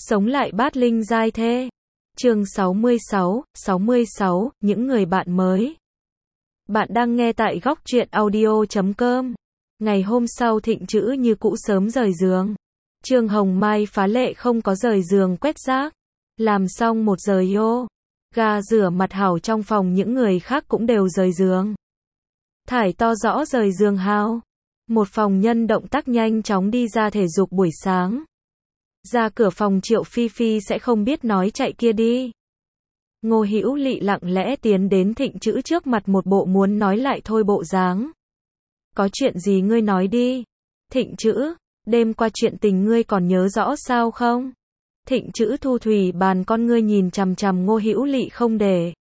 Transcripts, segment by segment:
Sống lại bát linh giai thê. Chương 66, những người bạn mới. Bạn đang nghe tại góc truyện audio.com. Ngày hôm sau Thịnh Trữ như cũ sớm rời giường. Trương Hồng Mai phá lệ không có rời giường quét rác. Làm xong 1 giờ yoga rửa mặt hảo trong phòng, những người khác cũng đều rời giường. Thải to rõ rời giường hao. Một phòng nhân động tác nhanh chóng đi ra thể dục buổi sáng. Ra cửa phòng Triệu Phi Phi sẽ không biết nói chạy kia đi. Ngô Hữu Lị lặng lẽ tiến đến Thịnh Trữ trước mặt, một bộ muốn nói lại thôi bộ dáng. Có chuyện gì ngươi nói đi. Thịnh Trữ, đêm qua chuyện tình ngươi còn nhớ rõ sao không? Thịnh Trữ thu thủy bàn con ngươi nhìn chằm chằm Ngô Hữu Lị không để.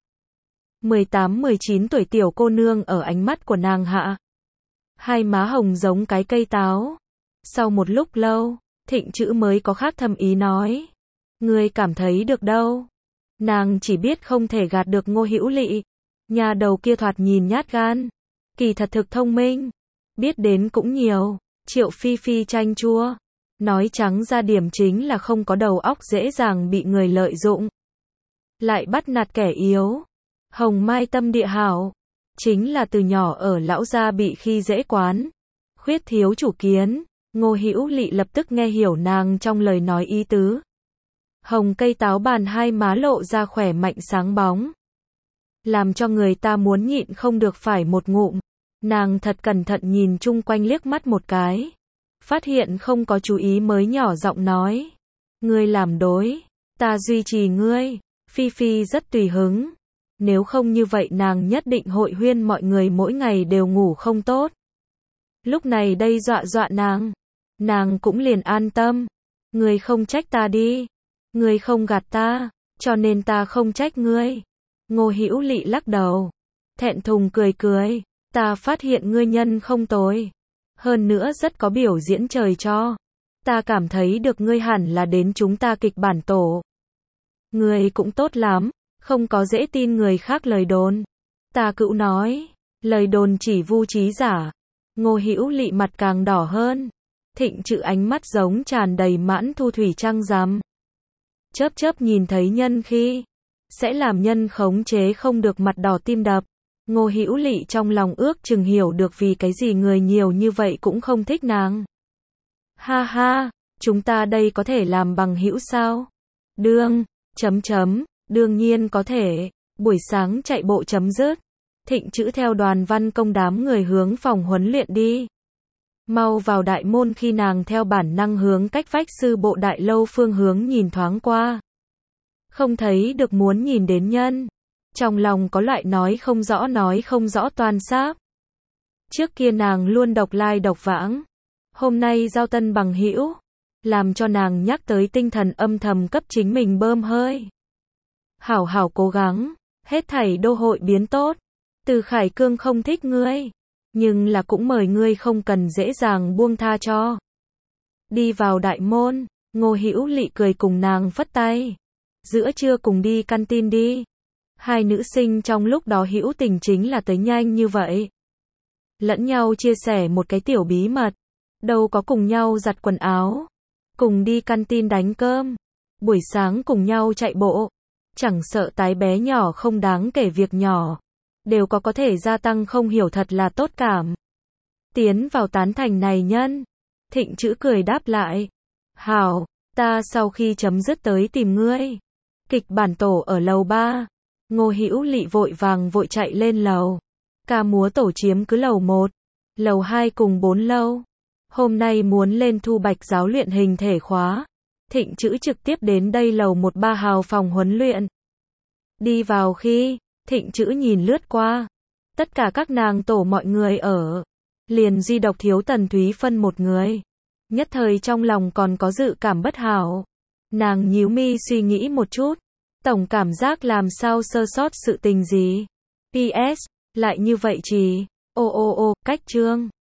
18-19 tuổi tiểu cô nương ở ánh mắt của nàng hạ. Hai má hồng giống cái cây táo. Sau một lúc lâu, Thịnh Trữ mới có khác thâm ý nói. Ngươi cảm thấy được đâu. Nàng chỉ biết không thể gạt được Ngô Hữu Lị. Nhà đầu kia thoạt nhìn nhát gan. Kỳ thật thực thông minh. Biết đến cũng nhiều. Triệu Phi Phi chanh chua. Nói trắng ra điểm chính là không có đầu óc, dễ dàng bị người lợi dụng. Lại bắt nạt kẻ yếu. Hồng Mai tâm địa hảo. Chính là từ nhỏ ở lão gia bị khi dễ quán. Khuyết thiếu chủ kiến. Ngô Hữu Lị lập tức nghe hiểu nàng trong lời nói ý tứ. Hồng cây táo bàn hai má lộ ra khỏe mạnh sáng bóng. Làm cho người ta muốn nhịn không được phải một ngụm. Nàng thật cẩn thận nhìn chung quanh liếc mắt một cái. Phát hiện không có chú ý mới nhỏ giọng nói. Ngươi làm đối. Ta duy trì ngươi. Phi Phi rất tùy hứng. Nếu không như vậy nàng nhất định hội huyên mọi người mỗi ngày đều ngủ không tốt. Lúc này đây dọa nàng. Nàng cũng liền an tâm. Ngươi không trách ta đi. Ngươi không gạt ta, cho nên ta không trách ngươi. Ngô Hữu Lị lắc đầu. Thẹn thùng cười. Ta phát hiện ngươi nhân không tồi. Hơn nữa rất có biểu diễn trời cho. Ta cảm thấy được ngươi hẳn là đến chúng ta kịch bản tổ. Ngươi cũng tốt lắm, không có dễ tin người khác lời đồn. Ta cữu nói, lời đồn chỉ vu trí giả. Ngô Hữu Lị mặt càng đỏ hơn. Thịnh Trữ ánh mắt giống tràn đầy mãn thu thủy trăng rằm. Chớp nhìn thấy nhân khi sẽ làm nhân khống chế không được mặt đỏ tim đập. Ngô Hữu Lị trong lòng ước chừng hiểu được vì cái gì người nhiều như vậy cũng không thích nàng. Ha ha, chúng ta đây có thể làm bằng hữu sao? Đương nhiên có thể. Buổi sáng chạy bộ chấm dứt. Thịnh Trữ theo đoàn văn công đám người hướng phòng huấn luyện đi. Mau vào đại môn khi nàng theo bản năng hướng cách vách sư bộ đại lâu phương hướng nhìn thoáng qua. Không thấy được muốn nhìn đến nhân. Trong lòng có loại nói không rõ toan sáp. Trước kia nàng luôn độc lai độc vãng. Hôm nay giao tân bằng hữu. Làm cho nàng nhắc tới tinh thần âm thầm cấp chính mình bơm hơi. Hảo cố gắng. Hết thảy đô hội biến tốt. Từ Khải Cương không thích ngươi. Nhưng là cũng mời ngươi không cần dễ dàng buông tha cho. Đi vào đại môn, Ngô Hữu Lị cười cùng nàng phất tay. Giữa trưa cùng đi canteen đi. Hai nữ sinh trong lúc đó hữu tình chính là tới nhanh như vậy. Lẫn nhau chia sẻ một cái tiểu bí mật. Đâu có cùng nhau giặt quần áo. Cùng đi canteen đánh cơm. Buổi sáng cùng nhau chạy bộ. Chẳng sợ tái bé nhỏ không đáng kể việc nhỏ. Đều có thể gia tăng không hiểu thật là tốt cảm. Tiến vào tán thành này nhân. Thịnh Trữ cười đáp lại. Hảo, ta sau khi chấm dứt tới tìm ngươi. Kịch bản tổ ở lầu 3. Ngô Hữu Lị vội chạy lên lầu. Ca múa tổ chiếm cứ lầu 1, lầu 2 cùng 4 lâu. Hôm nay muốn lên thu bạch giáo luyện hình thể khóa. Thịnh Trữ trực tiếp đến đây lầu 13 hào phòng huấn luyện. Đi vào khi Thịnh Trữ nhìn lướt qua. Tất cả các nàng tổ mọi người ở. Liền duy độc thiếu Tần Thúy Phân một người. Nhất thời trong lòng còn có dự cảm bất hảo. Nàng nhíu mi suy nghĩ một chút. Tổng cảm giác làm sao sơ sót sự tình gì. PS, lại như vậy cách chương.